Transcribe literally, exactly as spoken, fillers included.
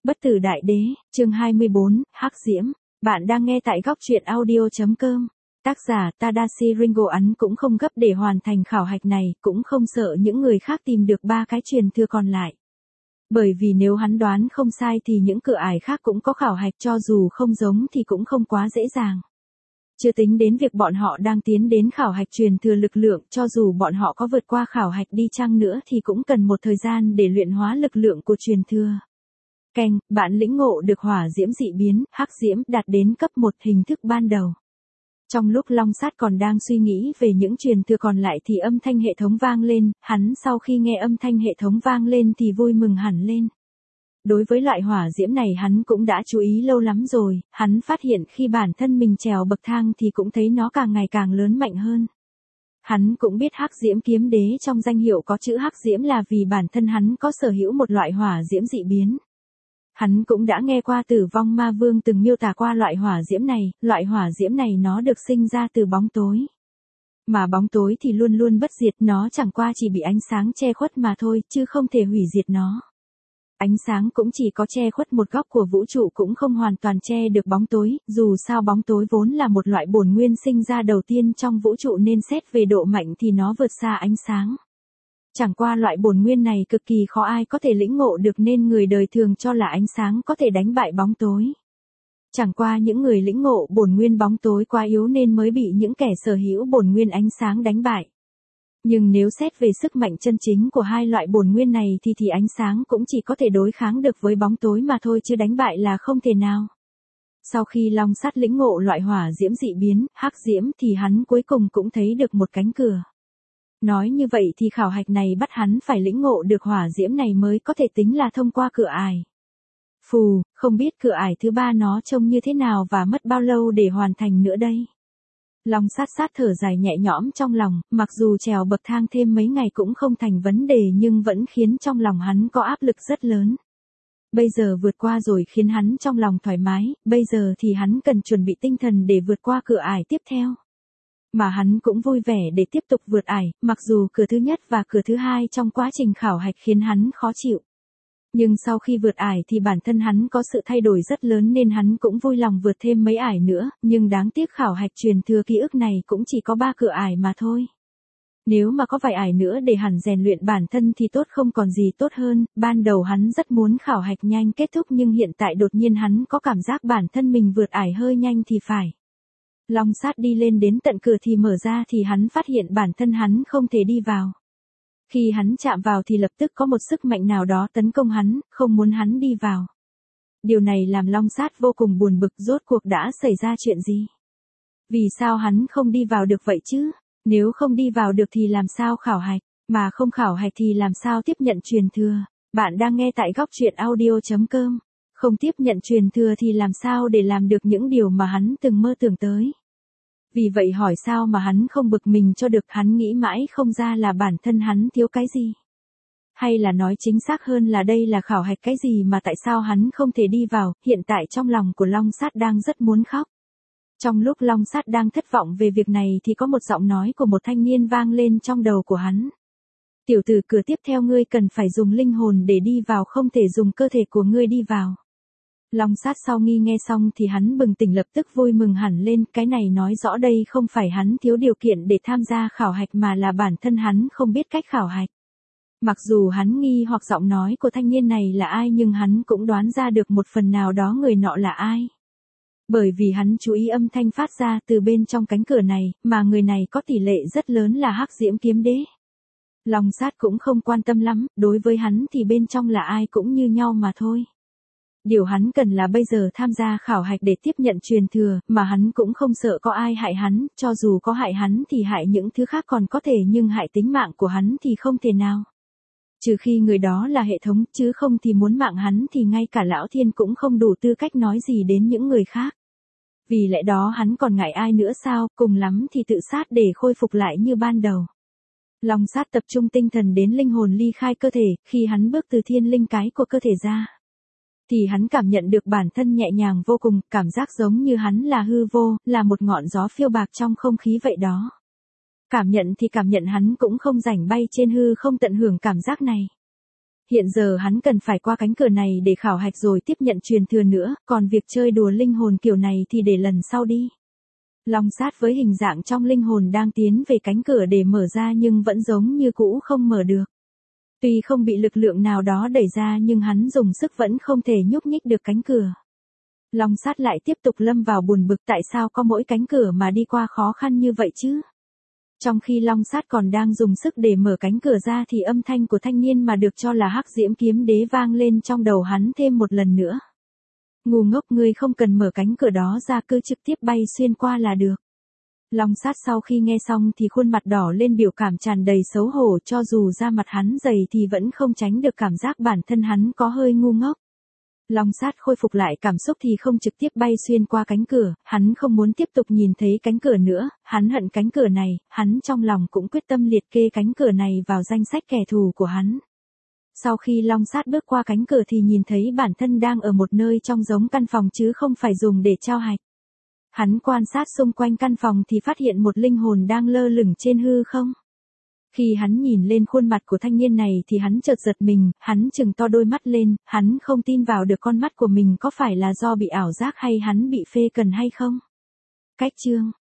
Bất tử đại đế, chương hai mươi bốn, Hắc Diễm. Bạn đang nghe tại góc truyện audio.com. Tác giả Tadashi Ringo Ấn cũng không gấp để hoàn thành khảo hạch này, cũng không sợ những người khác tìm được ba cái truyền thừa còn lại. Bởi vì nếu hắn đoán không sai thì những cửa ải khác cũng có khảo hạch, cho dù không giống thì cũng không quá dễ dàng. Chưa tính đến việc bọn họ đang tiến đến khảo hạch truyền thừa lực lượng, cho dù bọn họ có vượt qua khảo hạch đi chăng nữa thì cũng cần một thời gian để luyện hóa lực lượng của truyền thừa. Keng, bạn lĩnh ngộ được hỏa diễm dị biến, hắc diễm, đạt đến cấp một hình thức ban đầu. Trong lúc Long Sát còn đang suy nghĩ về những truyền thừa còn lại thì âm thanh hệ thống vang lên, hắn sau khi nghe âm thanh hệ thống vang lên thì vui mừng hẳn lên. Đối với loại hỏa diễm này hắn cũng đã chú ý lâu lắm rồi, hắn phát hiện khi bản thân mình trèo bậc thang thì cũng thấy nó càng ngày càng lớn mạnh hơn. Hắn cũng biết Hắc Diễm Kiếm Đế trong danh hiệu có chữ Hắc Diễm là vì bản thân hắn có sở hữu một loại hỏa diễm dị biến. Hắn cũng đã nghe qua Tử Vong Ma Vương từng miêu tả qua loại hỏa diễm này, loại hỏa diễm này nó được sinh ra từ bóng tối. Mà bóng tối thì luôn luôn bất diệt, nó chẳng qua chỉ bị ánh sáng che khuất mà thôi, chứ không thể hủy diệt nó. Ánh sáng cũng chỉ có che khuất một góc của vũ trụ, cũng không hoàn toàn che được bóng tối, dù sao bóng tối vốn là một loại bổn nguyên sinh ra đầu tiên trong vũ trụ nên xét về độ mạnh thì nó vượt xa ánh sáng. Chẳng qua loại bổn nguyên này cực kỳ khó ai có thể lĩnh ngộ được nên người đời thường cho là ánh sáng có thể đánh bại bóng tối. Chẳng qua những người lĩnh ngộ bổn nguyên bóng tối quá yếu nên mới bị những kẻ sở hữu bổn nguyên ánh sáng đánh bại. Nhưng nếu xét về sức mạnh chân chính của hai loại bổn nguyên này thì thì ánh sáng cũng chỉ có thể đối kháng được với bóng tối mà thôi, chứ đánh bại là không thể nào. Sau khi Long Sát lĩnh ngộ loại hỏa diễm dị biến, hắc diễm thì hắn cuối cùng cũng thấy được một cánh cửa. Nói như vậy thì khảo hạch này bắt hắn phải lĩnh ngộ được hỏa diễm này mới có thể tính là thông qua cửa ải. Phù, không biết cửa ải thứ ba nó trông như thế nào và mất bao lâu để hoàn thành nữa đây. Long Sát sát thở dài nhẹ nhõm trong lòng, mặc dù trèo bậc thang thêm mấy ngày cũng không thành vấn đề nhưng vẫn khiến trong lòng hắn có áp lực rất lớn. Bây giờ vượt qua rồi khiến hắn trong lòng thoải mái, bây giờ thì hắn cần chuẩn bị tinh thần để vượt qua cửa ải tiếp theo. Mà hắn cũng vui vẻ để tiếp tục vượt ải, mặc dù cửa thứ nhất và cửa thứ hai trong quá trình khảo hạch khiến hắn khó chịu. Nhưng sau khi vượt ải thì bản thân hắn có sự thay đổi rất lớn nên hắn cũng vui lòng vượt thêm mấy ải nữa, nhưng đáng tiếc khảo hạch truyền thừa ký ức này cũng chỉ có ba cửa ải mà thôi. Nếu mà có vài ải nữa để hẳn rèn luyện bản thân thì tốt không còn gì tốt hơn, ban đầu hắn rất muốn khảo hạch nhanh kết thúc nhưng hiện tại đột nhiên hắn có cảm giác bản thân mình vượt ải hơi nhanh thì phải. Long Sát đi lên đến tận cửa thì mở ra thì hắn phát hiện bản thân hắn không thể đi vào. Khi hắn chạm vào thì lập tức có một sức mạnh nào đó tấn công hắn, không muốn hắn đi vào. Điều này làm Long Sát vô cùng buồn bực, rốt cuộc đã xảy ra chuyện gì? Vì sao hắn không đi vào được vậy chứ? Nếu không đi vào được thì làm sao khảo hạch, mà không khảo hạch thì làm sao tiếp nhận truyền thừa? Bạn đang nghe tại góc truyện audio.com. Không tiếp nhận truyền thừa thì làm sao để làm được những điều mà hắn từng mơ tưởng tới? Vì vậy hỏi sao mà hắn không bực mình cho được, hắn nghĩ mãi không ra là bản thân hắn thiếu cái gì. Hay là nói chính xác hơn là đây là khảo hạch cái gì mà tại sao hắn không thể đi vào, hiện tại trong lòng của Long Sát đang rất muốn khóc. Trong lúc Long Sát đang thất vọng về việc này thì có một giọng nói của một thanh niên vang lên trong đầu của hắn. Tiểu tử, cửa tiếp theo ngươi cần phải dùng linh hồn để đi vào, không thể dùng cơ thể của ngươi đi vào. Long Sát sau nghi nghe xong thì hắn bừng tỉnh, lập tức vui mừng hẳn lên, cái này nói rõ đây không phải hắn thiếu điều kiện để tham gia khảo hạch mà là bản thân hắn không biết cách khảo hạch. Mặc dù hắn nghi hoặc giọng nói của thanh niên này là ai nhưng hắn cũng đoán ra được một phần nào đó người nọ là ai. Bởi vì hắn chú ý âm thanh phát ra từ bên trong cánh cửa này, mà người này có tỷ lệ rất lớn là Hắc Diễm Kiếm Đế. Long Sát cũng không quan tâm lắm, đối với hắn thì bên trong là ai cũng như nhau mà thôi. Điều hắn cần là bây giờ tham gia khảo hạch để tiếp nhận truyền thừa, mà hắn cũng không sợ có ai hại hắn, cho dù có hại hắn thì hại những thứ khác còn có thể nhưng hại tính mạng của hắn thì không thể nào. Trừ khi người đó là hệ thống, chứ không thì muốn mạng hắn thì ngay cả Lão Thiên cũng không đủ tư cách nói gì đến những người khác. Vì lẽ đó hắn còn ngại ai nữa sao, cùng lắm thì tự sát để khôi phục lại như ban đầu. Long Sát tập trung tinh thần đến linh hồn ly khai cơ thể, khi hắn bước từ thiên linh cái của cơ thể ra thì hắn cảm nhận được bản thân nhẹ nhàng vô cùng, cảm giác giống như hắn là hư vô, là một ngọn gió phiêu bạc trong không khí vậy đó. Cảm nhận thì cảm nhận hắn cũng không rảnh bay trên hư không tận hưởng cảm giác này. Hiện giờ hắn cần phải qua cánh cửa này để khảo hạch rồi tiếp nhận truyền thừa nữa, còn việc chơi đùa linh hồn kiểu này thì để lần sau đi. Long sát với hình dạng trong linh hồn đang tiến về cánh cửa để mở ra nhưng vẫn giống như cũ không mở được. Tuy không bị lực lượng nào đó đẩy ra nhưng hắn dùng sức vẫn không thể nhúc nhích được cánh cửa. Long sát lại tiếp tục lâm vào buồn bực tại sao có mỗi cánh cửa mà đi qua khó khăn như vậy chứ. Trong khi Long sát còn đang dùng sức để mở cánh cửa ra thì âm thanh của thanh niên mà được cho là Hắc Diễm Kiếm Đế vang lên trong đầu hắn thêm một lần nữa. Ngu ngốc, ngươi không cần mở cánh cửa đó ra, cứ trực tiếp bay xuyên qua là được. Long sát sau khi nghe xong thì khuôn mặt đỏ lên, biểu cảm tràn đầy xấu hổ, cho dù da mặt hắn dày thì vẫn không tránh được cảm giác bản thân hắn có hơi ngu ngốc. Long sát khôi phục lại cảm xúc thì không trực tiếp bay xuyên qua cánh cửa, hắn không muốn tiếp tục nhìn thấy cánh cửa nữa, hắn hận cánh cửa này, hắn trong lòng cũng quyết tâm liệt kê cánh cửa này vào danh sách kẻ thù của hắn. Sau khi Long sát bước qua cánh cửa thì nhìn thấy bản thân đang ở một nơi trong giống căn phòng chứ không phải dùng để trao hạch. Hắn quan sát xung quanh căn phòng thì phát hiện một linh hồn đang lơ lửng trên hư không. Khi hắn nhìn lên khuôn mặt của thanh niên này thì hắn chợt giật mình, hắn trừng to đôi mắt lên, hắn không tin vào được con mắt của mình, có phải là do bị ảo giác hay hắn bị phê cần hay không? Cách chương